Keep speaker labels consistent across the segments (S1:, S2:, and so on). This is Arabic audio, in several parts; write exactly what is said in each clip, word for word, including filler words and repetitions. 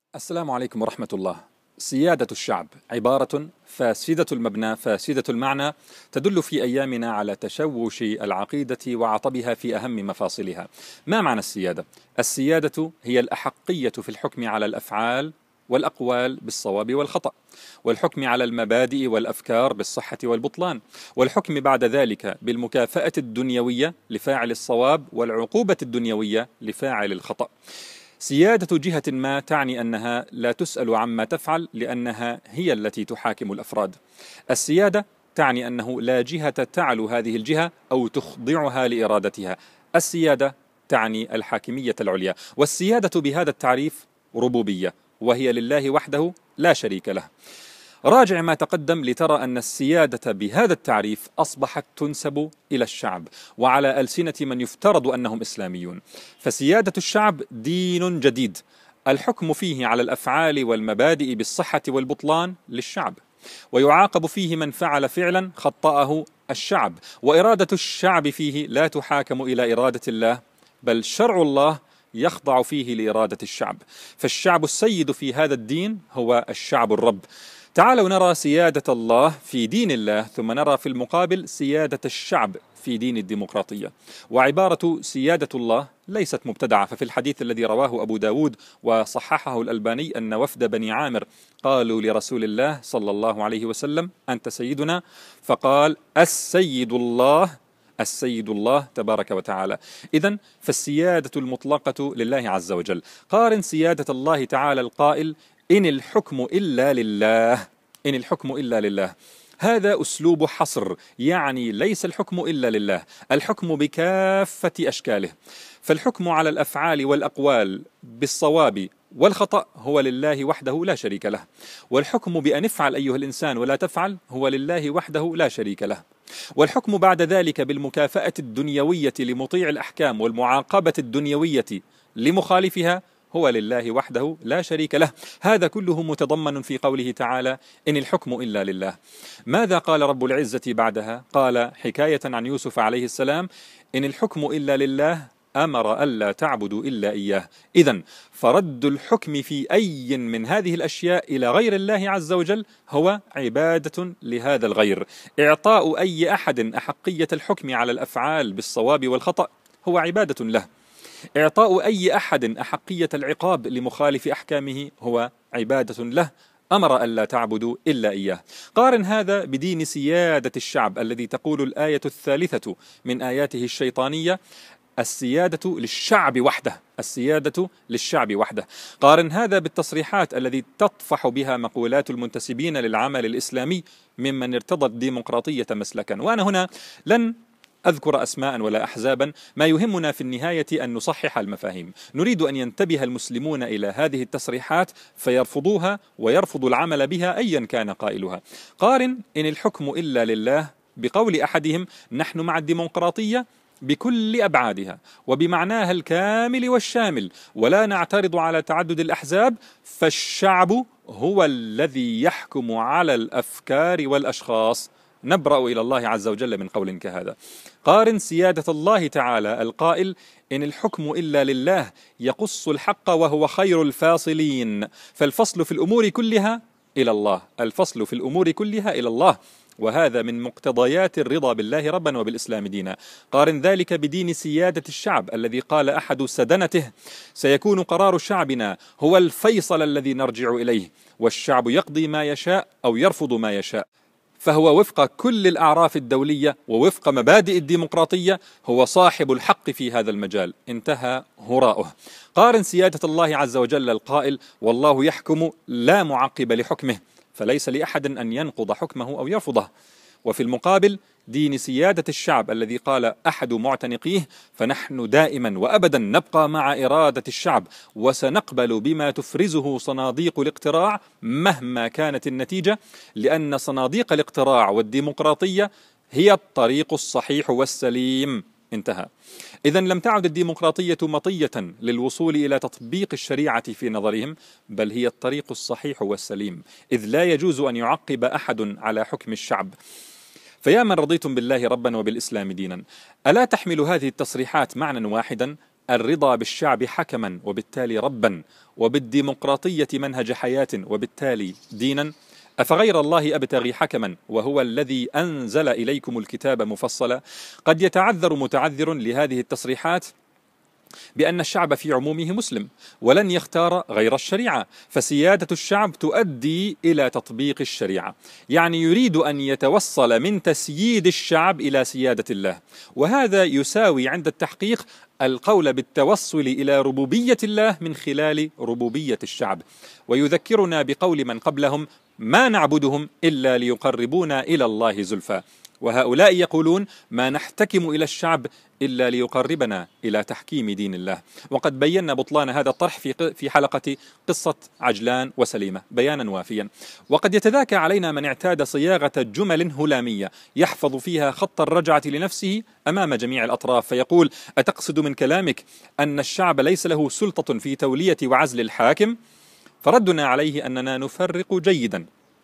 S1: السلام عليكم ورحمة الله. سيادة الشعب عبارة فاسدة المبنى فاسدة المعنى، تدل في أيامنا على تشوش العقيدة وعطبها في أهم مفاصلها. ما معنى السيادة؟ السيادة هي الأحقية في الحكم على الأفعال والأقوال بالصواب والخطأ، والحكم على المبادئ والأفكار بالصحة والبطلان، والحكم بعد ذلك بالمكافأة الدنيوية لفاعل الصواب والعقوبة الدنيوية لفاعل الخطأ. سيادة جهة ما تعني أنها لا تسأل عما تفعل لأنها هي التي تحاكم الأفراد. السيادة تعني أنه لا جهة تعلو هذه الجهة أو تخضعها لإرادتها. السيادة تعني الحاكمية العليا، والسيادة بهذا التعريف ربوبية، وهي لله وحده لا شريك له. راجع ما تقدم لترى أن السيادة بهذا التعريف أصبحت تنسب إلى الشعب وعلى ألسنة من يفترض أنهم إسلاميون. فسيادة الشعب دين جديد، الحكم فيه على الأفعال والمبادئ بالصحة والبطلان للشعب، ويعاقب فيه من فعل فعلا خطأه الشعب، وإرادة الشعب فيه لا تحاكم إلى إرادة الله، بل شرع الله يخضع فيه لإرادة الشعب. فالشعب السيد في هذا الدين هو الشعب الرب. تعالوا نرى سيادة الله في دين الله، ثم نرى في المقابل سيادة الشعب في دين الديمقراطية. وعبارة سيادة الله ليست مبتدعة، ففي الحديث الذي رواه أبو داود وصححه الألباني أن وفد بني عامر قالوا لرسول الله صلى الله عليه وسلم: أنت سيدنا؟ فقال: السيد الله، السيد الله تبارك وتعالى. إذن فالسيادة المطلقة لله عز وجل. قارن سيادة الله تعالى القائل: إن الحكم إلا لله، إن الحكم إلا لله. هذا أسلوب حصر، يعني ليس الحكم إلا لله، الحكم بكافة أشكاله. فالحكم على الأفعال والأقوال بالصواب والخطأ هو لله وحده لا شريك له، والحكم بأن افعل أيها الإنسان ولا تفعل هو لله وحده لا شريك له، والحكم بعد ذلك بالمكافأة الدنيوية لمطيع الأحكام والمعاقبة الدنيوية لمخالفها هو لله وحده لا شريك له. هذا كله متضمن في قوله تعالى: إن الحكم إلا لله. ماذا قال رب العزة بعدها؟ قال حكاية عن يوسف عليه السلام: إن الحكم إلا لله أمر ألا تعبدوا إلا إياه. إذن فرد الحكم في أي من هذه الأشياء إلى غير الله عز وجل هو عبادة لهذا الغير. إعطاء أي أحد أحقية الحكم على الأفعال بالصواب والخطأ هو عبادة له. إعطاء أي أحد أحقية العقاب لمخالف أحكامه هو عبادة له. أمر ألا تعبدوا إلا إياه. قارن هذا بدين سيادة الشعب الذي تقول الآية الثالثة من آياته الشيطانية: السيادة للشعب وحده، السيادة للشعب وحده. قارن هذا بالتصريحات التي تطفح بها مقولات المنتسبين للعمل الإسلامي ممن ارتضى الديمقراطية مسلكا. وأنا هنا لن أذكر أسماء ولا أحزابا، ما يهمنا في النهاية أن نصحح المفاهيم. نريد أن ينتبه المسلمون إلى هذه التصريحات فيرفضوها ويرفضوا العمل بها أيا كان قائلها. قارن إن الحكم إلا لله بقول أحدهم: نحن مع الديمقراطية بكل أبعادها وبمعناها الكامل والشامل، ولا نعترض على تعدد الأحزاب، فالشعب هو الذي يحكم على الأفكار والأشخاص. نبرأ إلى الله عز وجل من قول كهذا. قارن سيادة الله تعالى القائل: إن الحكم إلا لله يقص الحق وهو خير الفاصلين. فالفصل في الأمور كلها إلى الله، الفصل في الأمور كلها إلى الله، وهذا من مقتضيات الرضا بالله ربا وبالإسلام دينا. قارن ذلك بدين سيادة الشعب الذي قال أحد سدنته: سيكون قرار شعبنا هو الفيصل الذي نرجع إليه، والشعب يقضي ما يشاء أو يرفض ما يشاء. فهو وفق كل الأعراف الدولية ووفق مبادئ الديمقراطية هو صاحب الحق في هذا المجال. انتهى هراؤه. قارن سيادة الله عز وجل القائل: والله يحكم لا معقب لحكمه، فليس لأحد أن ينقض حكمه أو يرفضه. وفي المقابل دين سيادة الشعب الذي قال أحد معتنقيه: فنحن دائما وأبدا نبقى مع إرادة الشعب، وسنقبل بما تفرزه صناديق الاقتراع مهما كانت النتيجة، لأن صناديق الاقتراع والديمقراطية هي الطريق الصحيح والسليم. انتهى. إذن لم تعد الديمقراطية مطية للوصول إلى تطبيق الشريعة في نظرهم، بل هي الطريق الصحيح والسليم، إذ لا يجوز أن يعقب أحد على حكم الشعب. فيا من رضيتم بالله ربا وبالإسلام دينا، ألا تحمل هذه التصريحات معنى واحدا؟ الرضا بالشعب حكما وبالتالي ربا، وبالديمقراطية منهج حياة وبالتالي دينا؟ أفغير الله أبتغي حكما وهو الذي أنزل إليكم الكتاب مفصلا؟ قد يتعذر متعذر لهذه التصريحات بأن الشعب في عمومه مسلم ولن يختار غير الشريعة، فسيادة الشعب تؤدي إلى تطبيق الشريعة، يعني يريد أن يتوصل من تسييد الشعب إلى سيادة الله، وهذا يساوي عند التحقيق القول بالتوصل إلى ربوبية الله من خلال ربوبية الشعب. ويذكرنا بقول من قبلهم: ما نعبدهم إلا ليقربونا إلى الله زلفى. وهؤلاء يقولون: ما نحتكم إلى الشعب إلا ليقربنا إلى تحكيم دين الله. وقد بينا بطلان هذا الطرح في في حلقة قصة عجلان وسليمة بيانا وافيا. وقد يتذاكى علينا من اعتاد صياغة جمل هلامية يحفظ فيها خط الرجعة لنفسه أمام جميع الأطراف، فيقول: أتقصد من كلامك أن الشعب ليس له سلطة في تولية وعزل الحاكم؟ فردنا عليه أننا نفرق جيدا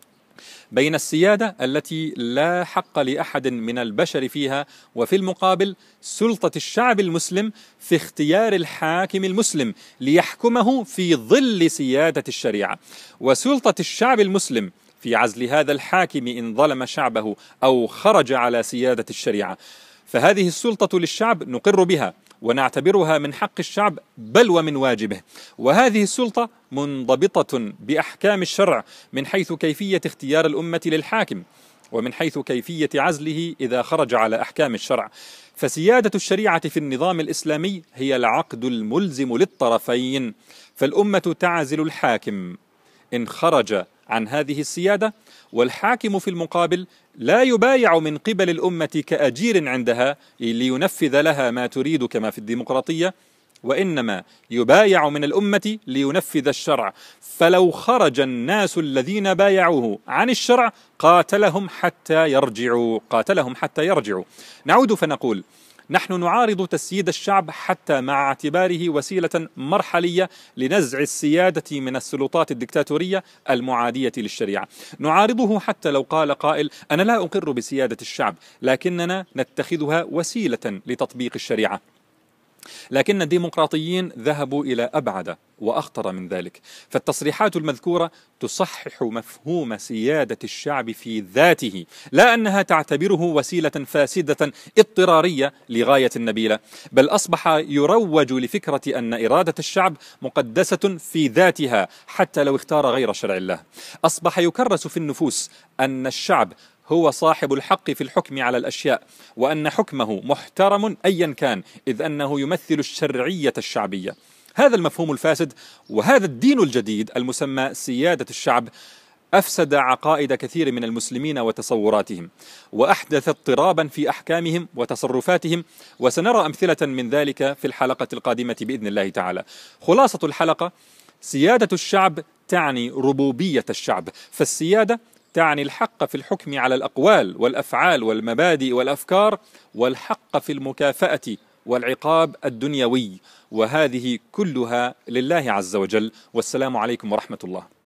S1: بين السيادة التي لا حق لأحد من البشر فيها، وفي المقابل سلطة الشعب المسلم في اختيار الحاكم المسلم ليحكمه في ظل سيادة الشريعة، وسلطة الشعب المسلم في عزل هذا الحاكم إن ظلم شعبه أو خرج على سيادة الشريعة. فهذه السلطة للشعب نقر بها ونعتبرها من حق الشعب بل ومن واجبه، وهذه السلطة منضبطة بأحكام الشرع من حيث كيفية اختيار الأمة للحاكم، ومن حيث كيفية عزله إذا خرج على أحكام الشرع. فسيادة الشريعة في النظام الإسلامي هي العقد الملزم للطرفين، فالأمة تعزل الحاكم إن خرج عن هذه السيادة، والحاكم في المقابل لا يبايع من قبل الأمة كأجير عندها لينفذ لها ما تريد كما في الديمقراطية، وإنما يبايع من الأمة لينفذ الشرع. فلو خرج الناس الذين بايعوه عن الشرع قاتلهم حتى يرجعوا قاتلهم حتى يرجعوا. نعود فنقول: نحن نعارض تسييد الشعب حتى مع اعتباره وسيلة مرحلية لنزع السيادة من السلطات الدكتاتورية المعادية للشريعة. نعارضه حتى لو قال قائل: أنا لا أقر بسيادة الشعب لكننا نتخذها وسيلة لتطبيق الشريعة. لكن الديمقراطيين ذهبوا إلى أبعد وأخطر من ذلك، فالتصريحات المذكورة تصحح مفهوم سيادة الشعب في ذاته، لا أنها تعتبره وسيلة فاسدة اضطرارية لغاية نبيلة، بل أصبح يروج لفكرة أن إرادة الشعب مقدسة في ذاتها حتى لو اختار غير شرع الله. أصبح يكرس في النفوس أن الشعب هو صاحب الحق في الحكم على الأشياء، وأن حكمه محترم أيا كان، إذ أنه يمثل الشرعية الشعبية. هذا المفهوم الفاسد وهذا الدين الجديد المسمى سيادة الشعب أفسد عقائد كثير من المسلمين وتصوراتهم، وأحدث اضطرابا في أحكامهم وتصرفاتهم، وسنرى أمثلة من ذلك في الحلقة القادمة بإذن الله تعالى. خلاصة الحلقة: سيادة الشعب تعني ربوبية الشعب، فالسيادة تعني الحق في الحكم على الأقوال والأفعال والمبادئ والأفكار، والحق في المكافأة والعقاب الدنيوي، وهذه كلها لله عز وجل. والسلام عليكم ورحمة الله.